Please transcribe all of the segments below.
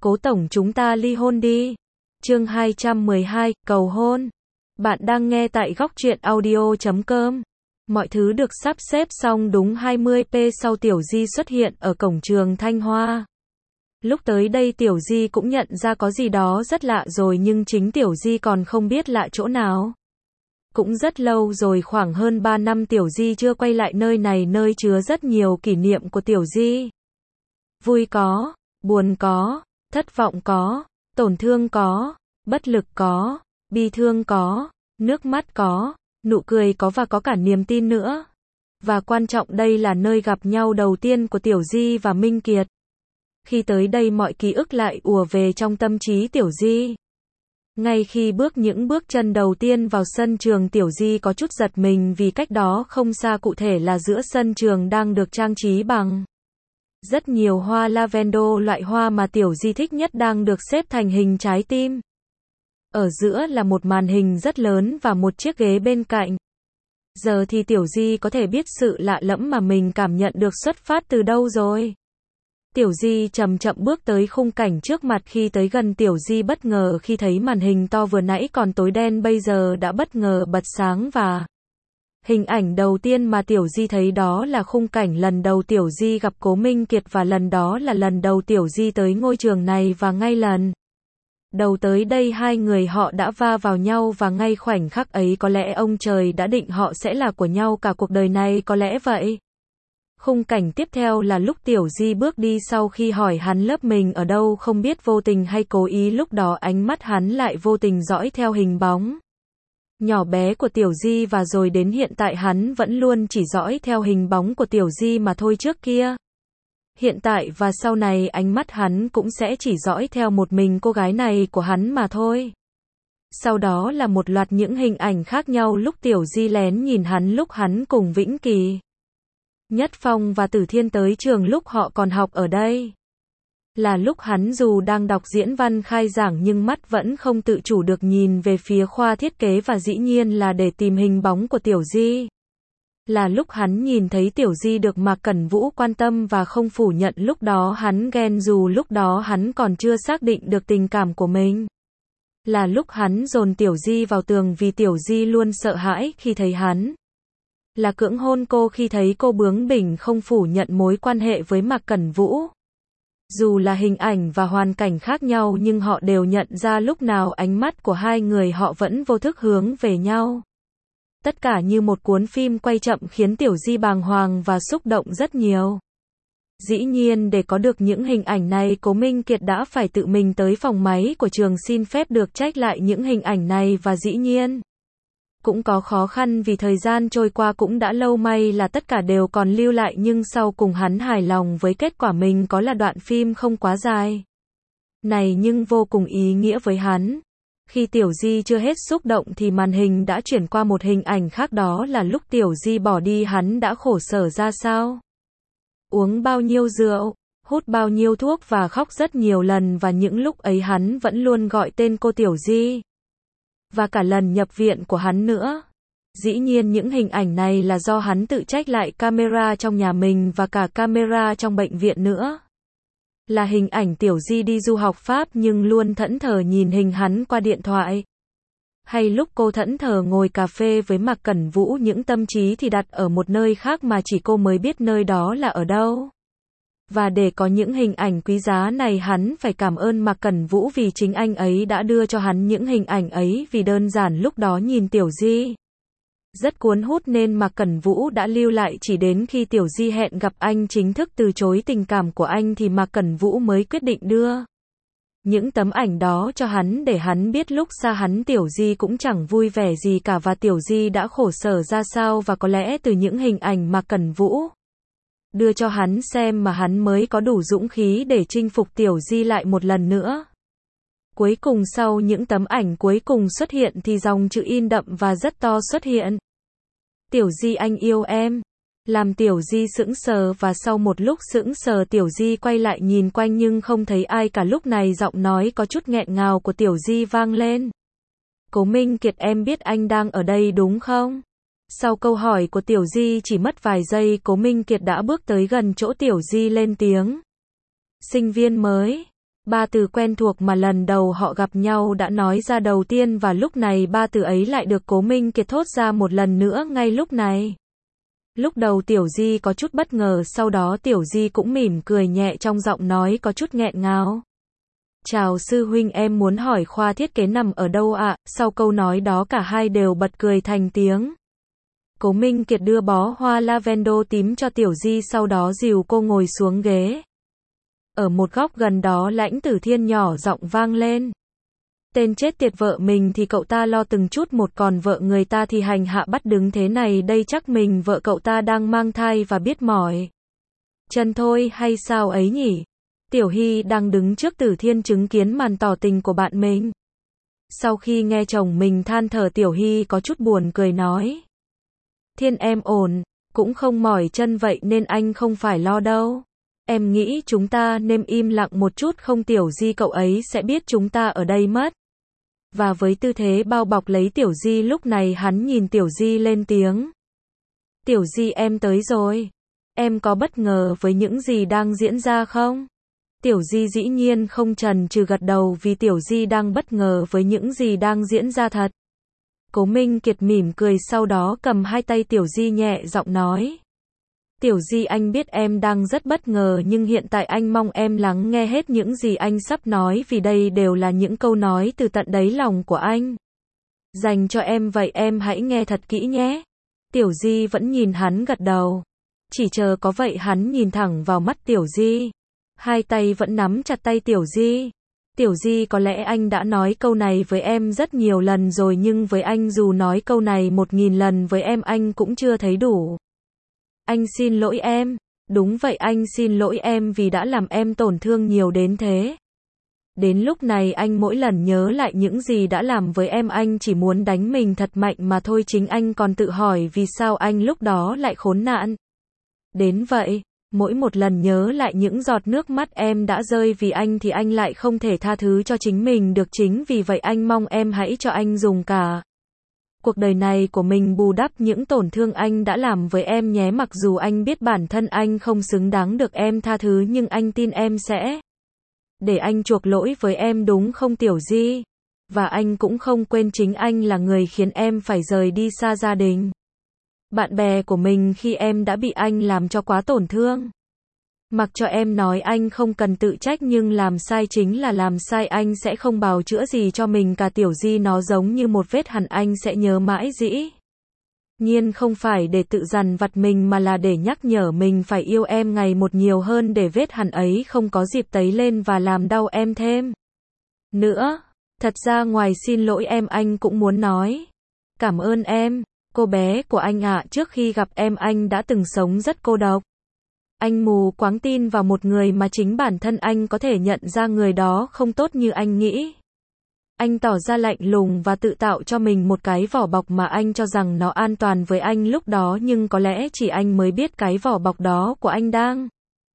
Cố tổng chúng ta ly hôn đi. Chương 212, cầu hôn. Bạn đang nghe tại góc truyện audio.com. Mọi thứ được sắp xếp xong đúng 20p sau Tiểu Di xuất hiện ở cổng trường Thanh Hoa. Lúc tới đây Tiểu Di cũng nhận ra có gì đó rất lạ rồi, nhưng chính Tiểu Di còn không biết lạ chỗ nào. Cũng rất lâu rồi, khoảng hơn 3 năm Tiểu Di chưa quay lại nơi này, nơi chứa rất nhiều kỷ niệm của Tiểu Di. Vui có, buồn có, thất vọng có, tổn thương có, bất lực có, bi thương có, nước mắt có, nụ cười có và có cả niềm tin nữa. Và quan trọng đây là nơi gặp nhau đầu tiên của Tiểu Di và Minh Kiệt. Khi tới đây mọi ký ức lại ùa về trong tâm trí Tiểu Di. Ngay khi bước những bước chân đầu tiên vào sân trường, Tiểu Di có chút giật mình vì cách đó không xa, cụ thể là giữa sân trường đang được trang trí bằng rất nhiều hoa lavender, loại hoa mà Tiểu Di thích nhất, đang được xếp thành hình trái tim. Ở giữa là một màn hình rất lớn và một chiếc ghế bên cạnh. Giờ thì Tiểu Di có thể biết sự lạ lẫm mà mình cảm nhận được xuất phát từ đâu rồi. Tiểu Di chậm chậm bước tới khung cảnh trước mặt. Khi tới gần, Tiểu Di bất ngờ khi thấy màn hình to vừa nãy còn tối đen bây giờ đã bất ngờ bật sáng, và hình ảnh đầu tiên mà Tiểu Di thấy đó là khung cảnh lần đầu Tiểu Di gặp Cố Minh Kiệt, và lần đó là lần đầu Tiểu Di tới ngôi trường này, và ngay lần đầu tới đây hai người họ đã va vào nhau, và ngay khoảnh khắc ấy có lẽ ông trời đã định họ sẽ là của nhau cả cuộc đời này, có lẽ vậy. Khung cảnh tiếp theo là lúc Tiểu Di bước đi sau khi hỏi hắn lớp mình ở đâu, không biết vô tình hay cố ý, lúc đó ánh mắt hắn lại vô tình dõi theo hình bóng nhỏ bé của Tiểu Di, và rồi đến hiện tại hắn vẫn luôn chỉ dõi theo hình bóng của Tiểu Di mà thôi. Trước kia, hiện tại và sau này ánh mắt hắn cũng sẽ chỉ dõi theo một mình cô gái này của hắn mà thôi. Sau đó là một loạt những hình ảnh khác nhau lúc Tiểu Di lén nhìn hắn lúc hắn cùng Vĩnh Kỳ, Nhất Phong và Tử Thiên tới trường lúc họ còn học ở đây. Là lúc hắn dù đang đọc diễn văn khai giảng nhưng mắt vẫn không tự chủ được nhìn về phía khoa thiết kế, và dĩ nhiên là để tìm hình bóng của Tiểu Di. Là lúc hắn nhìn thấy Tiểu Di được Mạc Cẩn Vũ quan tâm và không phủ nhận, lúc đó hắn ghen dù lúc đó hắn còn chưa xác định được tình cảm của mình. Là lúc hắn dồn Tiểu Di vào tường vì Tiểu Di luôn sợ hãi khi thấy hắn. Là cưỡng hôn cô khi thấy cô bướng bỉnh không phủ nhận mối quan hệ với Mạc Cẩn Vũ. Dù là hình ảnh và hoàn cảnh khác nhau nhưng họ đều nhận ra lúc nào ánh mắt của hai người họ vẫn vô thức hướng về nhau. Tất cả như một cuốn phim quay chậm khiến Tiểu Di bàng hoàng và xúc động rất nhiều. Dĩ nhiên để có được những hình ảnh này, Cố Minh Kiệt đã phải tự mình tới phòng máy của trường xin phép được check lại những hình ảnh này, và dĩ nhiên cũng có khó khăn vì thời gian trôi qua cũng đã lâu, may là tất cả đều còn lưu lại, nhưng sau cùng hắn hài lòng với kết quả mình có là đoạn phim không quá dài này nhưng vô cùng ý nghĩa với hắn. Khi Tiểu Di chưa hết xúc động thì màn hình đã chuyển qua một hình ảnh khác, đó là lúc Tiểu Di bỏ đi hắn đã khổ sở ra sao. Uống bao nhiêu rượu, hút bao nhiêu thuốc và khóc rất nhiều lần, và những lúc ấy hắn vẫn luôn gọi tên cô Tiểu Di. Và cả lần nhập viện của hắn nữa. Dĩ nhiên những hình ảnh này là do hắn tự check lại camera trong nhà mình và cả camera trong bệnh viện nữa. Là hình ảnh Tiểu Di đi du học Pháp nhưng luôn thẫn thờ nhìn hình hắn qua điện thoại. Hay lúc cô thẫn thờ ngồi cà phê với Mạc Cẩn Vũ, những tâm trí thì đặt ở một nơi khác mà chỉ cô mới biết nơi đó là ở đâu. Và để có những hình ảnh quý giá này, hắn phải cảm ơn Mạc Cẩn Vũ vì chính anh ấy đã đưa cho hắn những hình ảnh ấy, vì đơn giản lúc đó nhìn Tiểu Di rất cuốn hút nên Mạc Cẩn Vũ đã lưu lại, chỉ đến khi Tiểu Di hẹn gặp anh chính thức từ chối tình cảm của anh thì Mạc Cẩn Vũ mới quyết định đưa những tấm ảnh đó cho hắn, để hắn biết lúc xa hắn Tiểu Di cũng chẳng vui vẻ gì cả, và Tiểu Di đã khổ sở ra sao, và có lẽ từ những hình ảnh Mạc Cẩn Vũ đưa cho hắn xem mà hắn mới có đủ dũng khí để chinh phục Tiểu Di lại một lần nữa. Cuối cùng sau những tấm ảnh cuối cùng xuất hiện thì dòng chữ in đậm và rất to xuất hiện. Tiểu Di anh yêu em. Làm Tiểu Di sững sờ, và sau một lúc sững sờ Tiểu Di quay lại nhìn quanh nhưng không thấy ai cả. Lúc này giọng nói có chút nghẹn ngào của Tiểu Di vang lên. Cố Minh Kiệt, em biết anh đang ở đây đúng không? Sau câu hỏi của Tiểu Di chỉ mất vài giây, Cố Minh Kiệt đã bước tới gần chỗ Tiểu Di lên tiếng. Sinh viên mới. Ba từ quen thuộc mà lần đầu họ gặp nhau đã nói ra đầu tiên và lúc này ba từ ấy lại được Cố Minh Kiệt thốt ra một lần nữa ngay lúc này. Lúc đầu Tiểu Di có chút bất ngờ, sau đó Tiểu Di cũng mỉm cười nhẹ trong giọng nói có chút nghẹn ngào. Chào sư huynh, em muốn hỏi khoa thiết kế nằm ở đâu ạ? Sau câu nói đó cả hai đều bật cười thành tiếng. Cố Minh Kiệt đưa bó hoa lavender tím cho Tiểu Di, sau đó dìu cô ngồi xuống ghế. Ở một góc gần đó Lãnh Tử Thiên nhỏ giọng vang lên. Tên chết tiệt, vợ mình thì cậu ta lo từng chút một, còn vợ người ta thì hành hạ bắt đứng thế này đây, chắc mình vợ cậu ta đang mang thai và biết mỏi chân thôi hay sao ấy nhỉ? Tiểu Hy đang đứng trước Tử Thiên chứng kiến màn tỏ tình của bạn mình. Sau khi nghe chồng mình than thở, Tiểu Hy có chút buồn cười nói. Thiên em ổn, cũng không mỏi chân vậy nên anh không phải lo đâu. Em nghĩ chúng ta nên im lặng một chút không Tiểu Di, cậu ấy sẽ biết chúng ta ở đây mất. Và với tư thế bao bọc lấy Tiểu Di, lúc này hắn nhìn Tiểu Di lên tiếng. Tiểu Di, em tới rồi. Em có bất ngờ với những gì đang diễn ra không? Tiểu Di dĩ nhiên không chần chừ gật đầu vì Tiểu Di đang bất ngờ với những gì đang diễn ra thật. Cố Minh Kiệt mỉm cười, sau đó cầm hai tay Tiểu Di nhẹ giọng nói. Tiểu Di, anh biết em đang rất bất ngờ nhưng hiện tại anh mong em lắng nghe hết những gì anh sắp nói vì đây đều là những câu nói từ tận đáy lòng của anh. Dành cho em, vậy em hãy nghe thật kỹ nhé. Tiểu Di vẫn nhìn hắn gật đầu. Chỉ chờ có vậy hắn nhìn thẳng vào mắt Tiểu Di. Hai tay vẫn nắm chặt tay Tiểu Di. Tiểu Di, có lẽ anh đã nói câu này với em rất nhiều lần rồi nhưng với anh dù nói câu này 1000 lần với em anh cũng chưa thấy đủ. Anh xin lỗi em. Đúng vậy, anh xin lỗi em vì đã làm em tổn thương nhiều đến thế. Đến lúc này anh mỗi lần nhớ lại những gì đã làm với em anh chỉ muốn đánh mình thật mạnh mà thôi, chính anh còn tự hỏi vì sao anh lúc đó lại khốn nạn đến vậy. Mỗi một lần nhớ lại những giọt nước mắt em đã rơi vì anh thì anh lại không thể tha thứ cho chính mình được, chính vì vậy anh mong em hãy cho anh dùng cả cuộc đời này của mình bù đắp những tổn thương anh đã làm với em nhé. Mặc dù anh biết bản thân anh không xứng đáng được em tha thứ nhưng anh tin em sẽ để anh chuộc lỗi với em, đúng không Tiểu Di? Và anh cũng không quên chính anh là người khiến em phải rời đi xa gia đình, bạn bè của mình khi em đã bị anh làm cho quá tổn thương. Mặc cho em nói anh không cần tự trách nhưng làm sai chính là làm sai, anh sẽ không bào chữa gì cho mình cả Tiểu Di, nó giống như một vết hằn anh sẽ nhớ mãi dĩ nhiên, không phải để tự dằn vặt mình mà là để nhắc nhở mình phải yêu em ngày một nhiều hơn để vết hằn ấy không có dịp tấy lên và làm đau em thêm nữa. Thật ra ngoài xin lỗi em anh cũng muốn nói cảm ơn em, cô bé của anh ạ. Trước khi gặp em anh đã từng sống rất cô độc. Anh mù quáng tin vào một người mà chính bản thân anh có thể nhận ra người đó không tốt như anh nghĩ. Anh tỏ ra lạnh lùng và tự tạo cho mình một cái vỏ bọc mà anh cho rằng nó an toàn với anh lúc đó, nhưng có lẽ chỉ anh mới biết cái vỏ bọc đó của anh đang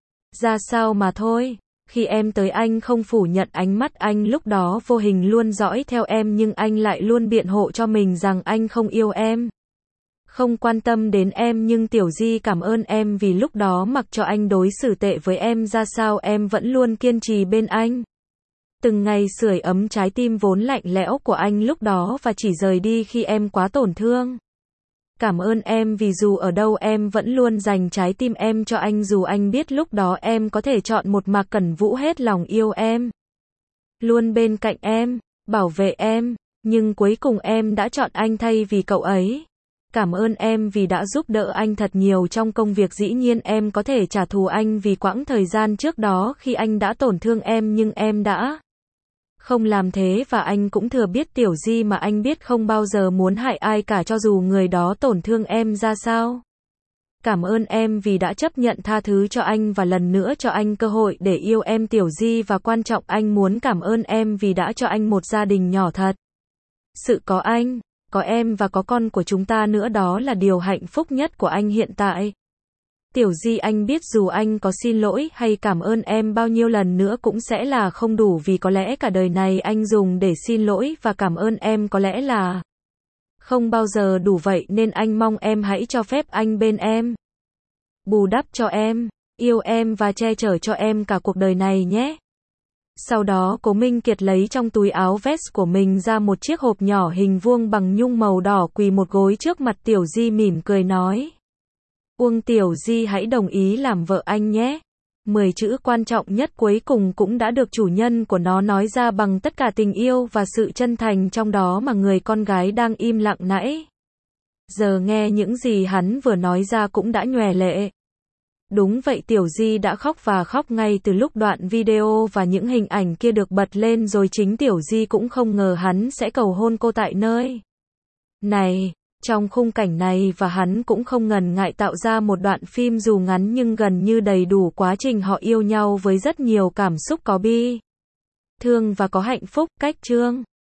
ra sao mà thôi. Khi em tới anh không phủ nhận ánh mắt anh lúc đó vô hình luôn dõi theo em nhưng anh lại luôn biện hộ cho mình rằng anh không yêu em, không quan tâm đến em. Nhưng Tiểu Di cảm ơn em vì lúc đó mặc cho anh đối xử tệ với em ra sao em vẫn luôn kiên trì bên anh. Từng ngày sưởi ấm trái tim vốn lạnh lẽo của anh lúc đó và chỉ rời đi khi em quá tổn thương. Cảm ơn em vì dù ở đâu em vẫn luôn dành trái tim em cho anh, dù anh biết lúc đó em có thể chọn một Mạc Cẩn Vũ hết lòng yêu em, luôn bên cạnh em, bảo vệ em, nhưng cuối cùng em đã chọn anh thay vì cậu ấy. Cảm ơn em vì đã giúp đỡ anh thật nhiều trong công việc, dĩ nhiên em có thể trả thù anh vì quãng thời gian trước đó khi anh đã tổn thương em nhưng em đã không làm thế và anh cũng thừa biết Tiểu Di mà anh biết không bao giờ muốn hại ai cả cho dù người đó tổn thương em ra sao. Cảm ơn em vì đã chấp nhận tha thứ cho anh và lần nữa cho anh cơ hội để yêu em Tiểu Di, và quan trọng anh muốn cảm ơn em vì đã cho anh một gia đình nhỏ thật sự có anh, có em và có con của chúng ta nữa, đó là điều hạnh phúc nhất của anh hiện tại. Tiểu Di, anh biết dù anh có xin lỗi hay cảm ơn em bao nhiêu lần nữa cũng sẽ là không đủ vì có lẽ cả đời này anh dùng để xin lỗi và cảm ơn em có lẽ là không bao giờ đủ, vậy nên anh mong em hãy cho phép anh bên em, bù đắp cho em, yêu em và che chở cho em cả cuộc đời này nhé. Sau đó Cố Minh Kiệt lấy trong túi áo vest của mình ra một chiếc hộp nhỏ hình vuông bằng nhung màu đỏ, quỳ một gối trước mặt Tiểu Di mỉm cười nói. Uông Tiểu Di hãy đồng ý làm vợ anh nhé. 10 chữ quan trọng nhất cuối cùng cũng đã được chủ nhân của nó nói ra bằng tất cả tình yêu và sự chân thành trong đó mà người con gái đang im lặng nãy giờ nghe những gì hắn vừa nói ra cũng đã nhòe lệ. Đúng vậy, Tiểu Di đã khóc và khóc ngay từ lúc đoạn video và những hình ảnh kia được bật lên rồi. Chính Tiểu Di cũng không ngờ hắn sẽ cầu hôn cô tại nơi này, trong khung cảnh này, và hắn cũng không ngần ngại tạo ra một đoạn phim dù ngắn nhưng gần như đầy đủ quá trình họ yêu nhau với rất nhiều cảm xúc, có bi thương và có hạnh phúc. Cách chương